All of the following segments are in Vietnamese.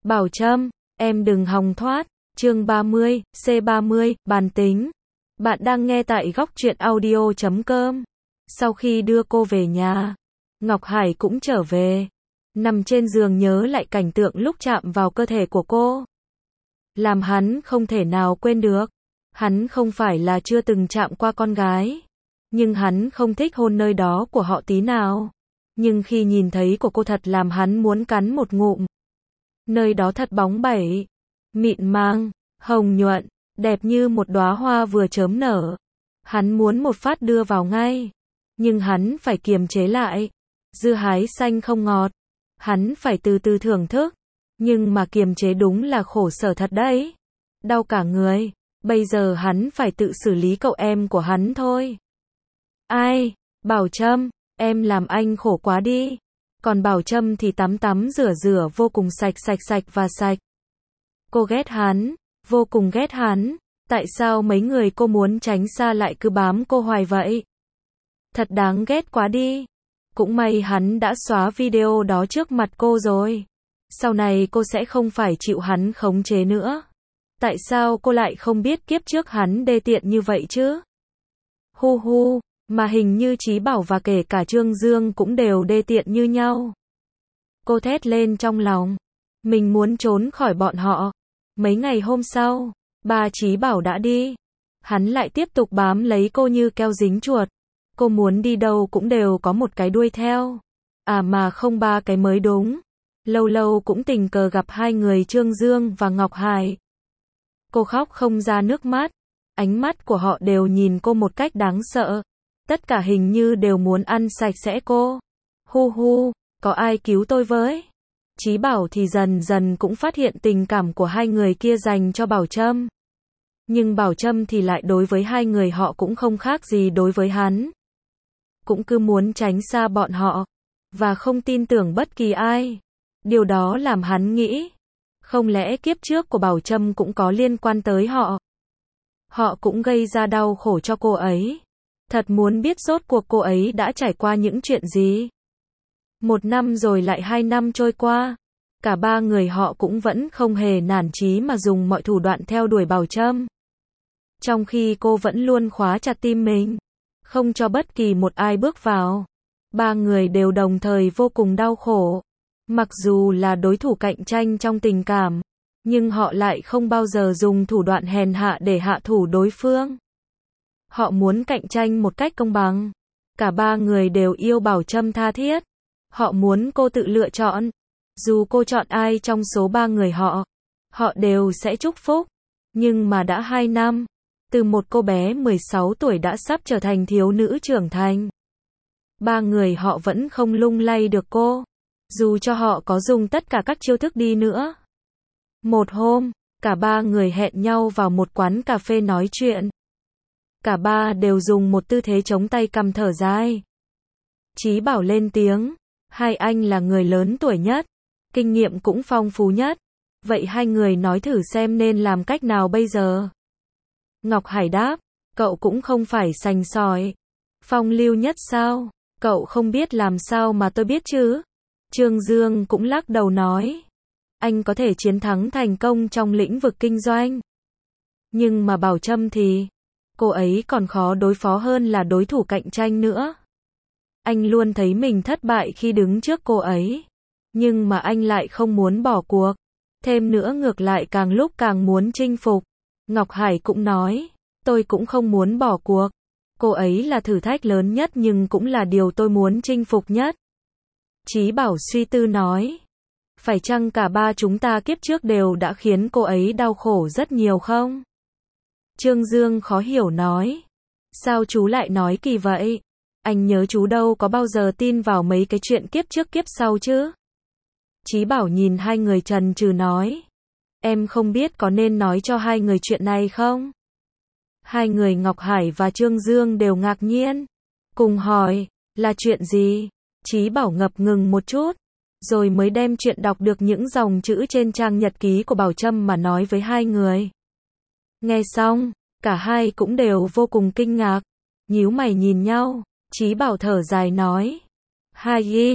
Bảo Trâm, em đừng hòng thoát. Chương 30, C30, bàn tính. Bạn đang nghe tại góc truyện audio.com. Sau khi đưa cô về nhà, Ngọc Hải cũng trở về. Nằm trên giường nhớ lại cảnh tượng lúc chạm vào cơ thể của cô. Làm hắn không thể nào quên được. Hắn không phải là chưa từng chạm qua con gái. Nhưng hắn không thích hôn nơi đó của họ tí nào. Nhưng khi nhìn thấy của cô thật làm hắn muốn cắn một ngụm. Nơi đó thật bóng bẩy, mịn màng, hồng nhuận, đẹp như một đóa hoa vừa chớm nở. Hắn muốn một phát đưa vào ngay. Nhưng hắn phải kiềm chế lại. Dưa hái xanh không ngọt. Hắn phải từ từ thưởng thức. Nhưng mà kiềm chế đúng là khổ sở thật đấy. Đau cả người. Bây giờ hắn phải tự xử lý cậu em của hắn thôi. Ai? Bảo Trâm, em làm anh khổ quá đi. Còn Bảo Trâm thì tắm tắm rửa rửa vô cùng sạch và sạch. Cô ghét hắn, vô cùng ghét hắn. Tại sao mấy người cô muốn tránh xa lại cứ bám cô hoài vậy? Thật đáng ghét quá đi. Cũng may hắn đã xóa video đó trước mặt cô rồi. Sau này cô sẽ không phải chịu hắn khống chế nữa. Tại sao cô lại không biết kiếp trước hắn đê tiện như vậy chứ? Hu hu, mà hình như Chí Bảo và kể cả Trương Dương cũng đều đê tiện như nhau. Cô thét lên trong lòng. Mình muốn trốn khỏi bọn họ. Mấy ngày hôm sau, ba Chí Bảo đã đi. Hắn lại tiếp tục bám lấy cô như keo dính chuột. Cô muốn đi đâu cũng đều có một cái đuôi theo. À mà không ba cái mới đúng. Lâu lâu cũng tình cờ gặp hai người Trương Dương và Ngọc Hải. Cô khóc không ra nước mắt. Ánh mắt của họ đều nhìn cô một cách đáng sợ. Tất cả hình như đều muốn ăn sạch sẽ cô. Hu hu, có ai cứu tôi với? Chí Bảo thì dần dần cũng phát hiện tình cảm của hai người kia dành cho Bảo Trâm. Nhưng Bảo Trâm thì lại đối với hai người họ cũng không khác gì đối với hắn. Cũng cứ muốn tránh xa bọn họ. Và không tin tưởng bất kỳ ai. Điều đó làm hắn nghĩ. Không lẽ kiếp trước của Bảo Trâm cũng có liên quan tới họ? Họ cũng gây ra đau khổ cho cô ấy. Thật muốn biết rốt cuộc cô ấy đã trải qua những chuyện gì. 1 năm rồi lại 2 năm trôi qua. Cả ba người họ cũng vẫn không hề nản chí mà dùng mọi thủ đoạn theo đuổi Bảo Trâm. Trong khi cô vẫn luôn khóa chặt tim mình. Không cho bất kỳ một ai bước vào. Ba người đều đồng thời vô cùng đau khổ. Mặc dù là đối thủ cạnh tranh trong tình cảm. Nhưng họ lại không bao giờ dùng thủ đoạn hèn hạ để hạ thủ đối phương. Họ muốn cạnh tranh một cách công bằng. Cả ba người đều yêu Bảo Trâm tha thiết. Họ muốn cô tự lựa chọn. Dù cô chọn ai trong số ba người họ, họ đều sẽ chúc phúc. Nhưng mà đã 2 năm, từ một cô bé 16 tuổi đã sắp trở thành thiếu nữ trưởng thành. Ba người họ vẫn không lung lay được cô. Dù cho họ có dùng tất cả các chiêu thức đi nữa. Một hôm, cả ba người hẹn nhau vào một quán cà phê nói chuyện. Cả ba đều dùng một tư thế chống tay cằm thở dài. Chí Bảo lên tiếng. Hai anh là người lớn tuổi nhất. Kinh nghiệm cũng phong phú nhất. Vậy hai người nói thử xem nên làm cách nào bây giờ? Ngọc Hải đáp. Cậu cũng không phải sành sỏi. Phong lưu nhất sao? Cậu không biết làm sao mà tôi biết chứ? Trương Dương cũng lắc đầu nói. Anh có thể chiến thắng thành công trong lĩnh vực kinh doanh. Nhưng mà Bảo Trâm thì, cô ấy còn khó đối phó hơn là đối thủ cạnh tranh nữa. Anh luôn thấy mình thất bại khi đứng trước cô ấy. Nhưng mà anh lại không muốn bỏ cuộc. Thêm nữa ngược lại càng lúc càng muốn chinh phục. Ngọc Hải cũng nói, tôi cũng không muốn bỏ cuộc. Cô ấy là thử thách lớn nhất nhưng cũng là điều tôi muốn chinh phục nhất. Chí Bảo suy tư nói. Phải chăng cả ba chúng ta kiếp trước đều đã khiến cô ấy đau khổ rất nhiều không? Trương Dương khó hiểu nói. Sao chú lại nói kỳ vậy? Anh nhớ chú đâu có bao giờ tin vào mấy cái chuyện kiếp trước kiếp sau chứ? Chí Bảo nhìn hai người chần chừ nói. Em không biết có nên nói cho hai người chuyện này không? Hai người Ngọc Hải và Trương Dương đều ngạc nhiên. Cùng hỏi, là chuyện gì? Chí Bảo ngập ngừng một chút. Rồi mới đem chuyện đọc được những dòng chữ trên trang nhật ký của Bảo Trâm mà nói với hai người. Nghe xong, cả hai cũng đều vô cùng kinh ngạc. Nhíu mày nhìn nhau, Chí Bảo thở dài nói. Hai y,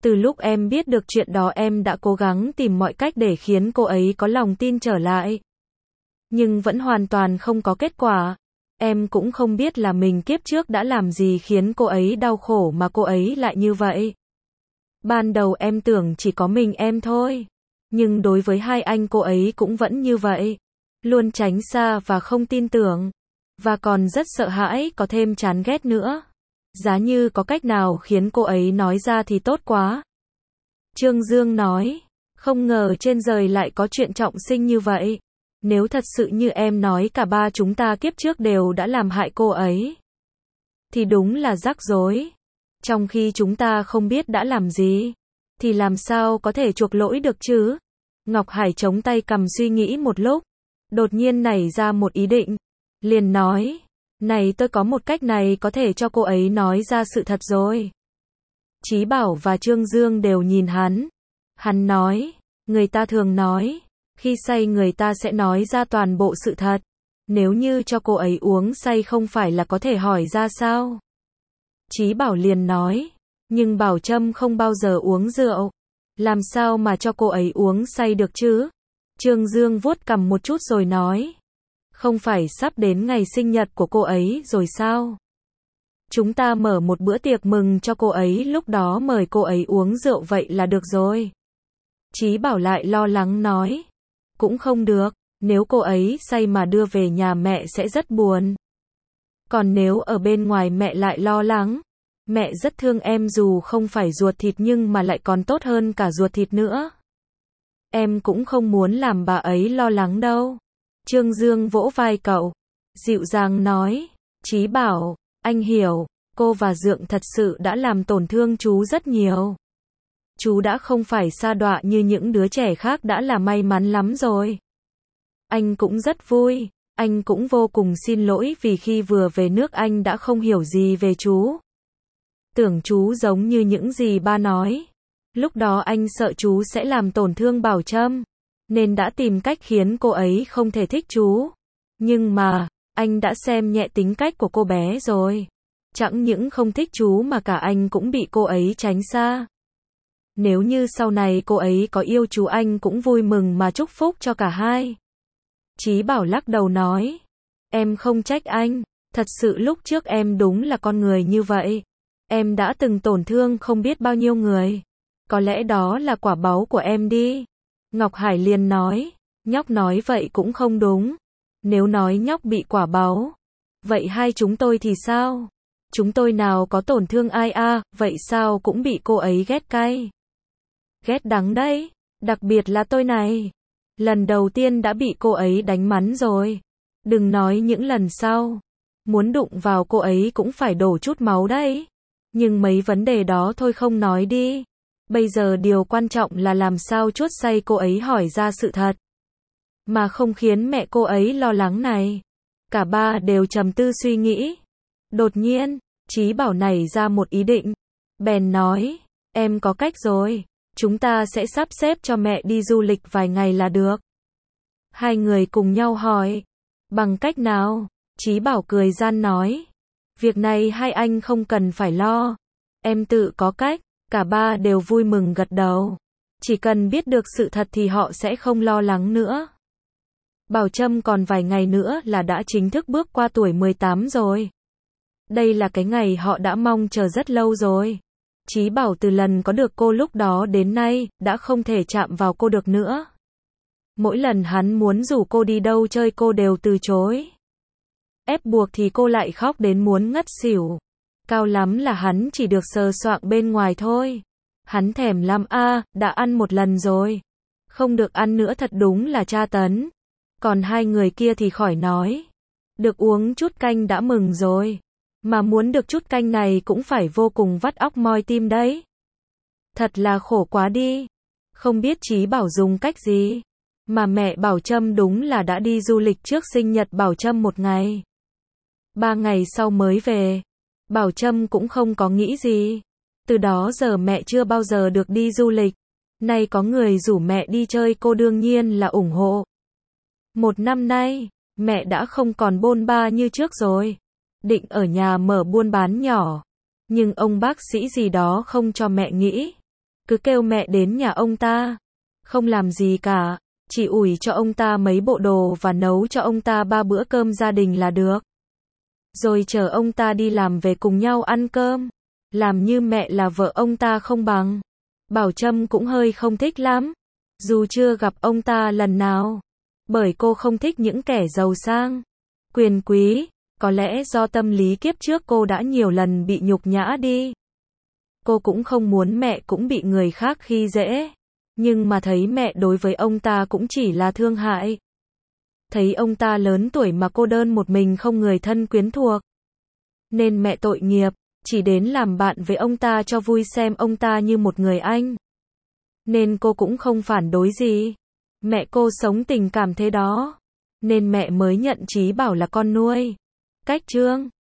Từ lúc em biết được chuyện đó em đã cố gắng tìm mọi cách để khiến cô ấy có lòng tin trở lại. Nhưng vẫn hoàn toàn không có kết quả. Em cũng không biết là mình kiếp trước đã làm gì khiến cô ấy đau khổ mà cô ấy lại như vậy. Ban đầu em tưởng chỉ có mình em thôi. Nhưng đối với hai anh cô ấy cũng vẫn như vậy. Luôn tránh xa và không tin tưởng. Và còn rất sợ hãi, có thêm chán ghét nữa. Giá như có cách nào khiến cô ấy nói ra thì tốt quá. Trương Dương nói, không ngờ trên đời lại có chuyện trọng sinh như vậy. Nếu thật sự như em nói cả ba chúng ta kiếp trước đều đã làm hại cô ấy, thì đúng là rắc rối. Trong khi chúng ta không biết đã làm gì, thì làm sao có thể chuộc lỗi được chứ? Ngọc Hải chống tay cầm suy nghĩ một lúc, đột nhiên nảy ra một ý định. Liền nói, này tôi có một cách này có thể cho cô ấy nói ra sự thật rồi. Chí Bảo và Trương Dương đều nhìn hắn. Hắn nói, người ta thường nói, khi say người ta sẽ nói ra toàn bộ sự thật. Nếu như cho cô ấy uống say không phải là có thể hỏi ra sao? Chí Bảo liền nói, nhưng Bảo Trâm không bao giờ uống rượu. Làm sao mà cho cô ấy uống say được chứ? Trương Dương vuốt cằm một chút rồi nói, không phải sắp đến ngày sinh nhật của cô ấy rồi sao? Chúng ta mở một bữa tiệc mừng cho cô ấy, lúc đó mời cô ấy uống rượu vậy là được rồi. Chí Bảo lại lo lắng nói, cũng không được, nếu cô ấy say mà đưa về nhà mẹ sẽ rất buồn. Còn nếu ở bên ngoài mẹ lại lo lắng. Mẹ rất thương em dù không phải ruột thịt nhưng mà lại còn tốt hơn cả ruột thịt nữa. Em cũng không muốn làm bà ấy lo lắng đâu. Trương Dương vỗ vai cậu, dịu dàng nói, Chí Bảo, anh hiểu, cô và Dượng thật sự đã làm tổn thương chú rất nhiều. Chú đã không phải sa đọa như những đứa trẻ khác đã là may mắn lắm rồi. Anh cũng rất vui, anh cũng vô cùng xin lỗi vì khi vừa về nước anh đã không hiểu gì về chú. Tưởng chú giống như những gì ba nói. Lúc đó anh sợ chú sẽ làm tổn thương Bảo Trâm, nên đã tìm cách khiến cô ấy không thể thích chú. Nhưng mà, anh đã xem nhẹ tính cách của cô bé rồi. Chẳng những không thích chú mà cả anh cũng bị cô ấy tránh xa. Nếu như sau này cô ấy có yêu chú anh cũng vui mừng mà chúc phúc cho cả hai. Chí Bảo lắc đầu nói, em không trách anh, thật sự lúc trước em đúng là con người như vậy. Em đã từng tổn thương không biết bao nhiêu người. Có lẽ đó là quả báu của em đi. Ngọc Hải liền nói, nhóc nói vậy cũng không đúng. Nếu nói nhóc bị quả báu, vậy hai chúng tôi thì sao? Chúng tôi nào có tổn thương ai à, vậy sao cũng bị cô ấy ghét cay. Ghét đắng đấy, đặc biệt là tôi này. Lần đầu tiên đã bị cô ấy đánh mắng rồi. Đừng nói những lần sau. Muốn đụng vào cô ấy cũng phải đổ chút máu đấy. Nhưng mấy vấn đề đó thôi không nói đi. Bây giờ điều quan trọng là làm sao chuốt say cô ấy hỏi ra sự thật. Mà không khiến mẹ cô ấy lo lắng này. Cả ba đều trầm tư suy nghĩ. Đột nhiên, Chí Bảo nảy ra một ý định. Bèn nói, em có cách rồi. Chúng ta sẽ sắp xếp cho mẹ đi du lịch vài ngày là được. Hai người cùng nhau hỏi. Bằng cách nào? Chí Bảo cười gian nói. Việc này hai anh không cần phải lo. Em tự có cách. Cả ba đều vui mừng gật đầu. Chỉ cần biết được sự thật thì họ sẽ không lo lắng nữa. Bảo Trâm còn vài ngày nữa là đã chính thức bước qua tuổi 18 rồi. Đây là cái ngày họ đã mong chờ rất lâu rồi. Chí Bảo từ lần có được cô lúc đó đến nay, đã không thể chạm vào cô được nữa. Mỗi lần hắn muốn rủ cô đi đâu chơi cô đều từ chối. Ép buộc thì cô lại khóc đến muốn ngất xỉu. Cao lắm là hắn chỉ được sờ soạng bên ngoài thôi. Hắn thèm lắm a, đã ăn một lần rồi. Không được ăn nữa thật đúng là tra tấn. Còn hai người kia thì khỏi nói. Được uống chút canh đã mừng rồi. Mà muốn được chút canh này cũng phải vô cùng vắt óc moi tim đấy. Thật là khổ quá đi. Không biết Chí Bảo dùng cách gì. Mà mẹ Bảo Trâm đúng là đã đi du lịch trước sinh nhật Bảo Trâm một ngày. 3 ngày sau mới về. Bảo Trâm cũng không có nghĩ gì. Từ đó giờ mẹ chưa bao giờ được đi du lịch. Nay có người rủ mẹ đi chơi cô đương nhiên là ủng hộ. 1 năm nay, mẹ đã không còn bôn ba như trước rồi. Định ở nhà mở buôn bán nhỏ. Nhưng ông bác sĩ gì đó không cho mẹ nghĩ. cứ kêu mẹ đến nhà ông ta. Không làm gì cả, chỉ ủi cho ông ta mấy bộ đồ và nấu cho ông ta 3 bữa cơm gia đình là được. Rồi chờ ông ta đi làm về cùng nhau ăn cơm. Làm như mẹ là vợ ông ta không bằng. Bảo Trâm cũng hơi không thích lắm. Dù chưa gặp ông ta lần nào. Bởi cô không thích những kẻ giàu sang, quyền quý. Có lẽ do tâm lý kiếp trước cô đã nhiều lần bị nhục nhã đi. Cô cũng không muốn mẹ cũng bị người khác khi dễ. Nhưng mà thấy mẹ đối với ông ta cũng chỉ là thương hại. Thấy ông ta lớn tuổi mà cô đơn một mình không người thân quyến thuộc. Nên mẹ tội nghiệp, chỉ đến làm bạn với ông ta cho vui xem ông ta như một người anh. Nên cô cũng không phản đối gì. Mẹ cô sống tình cảm thế đó. Nên mẹ mới nhận Chí Bảo là con nuôi. Cách chương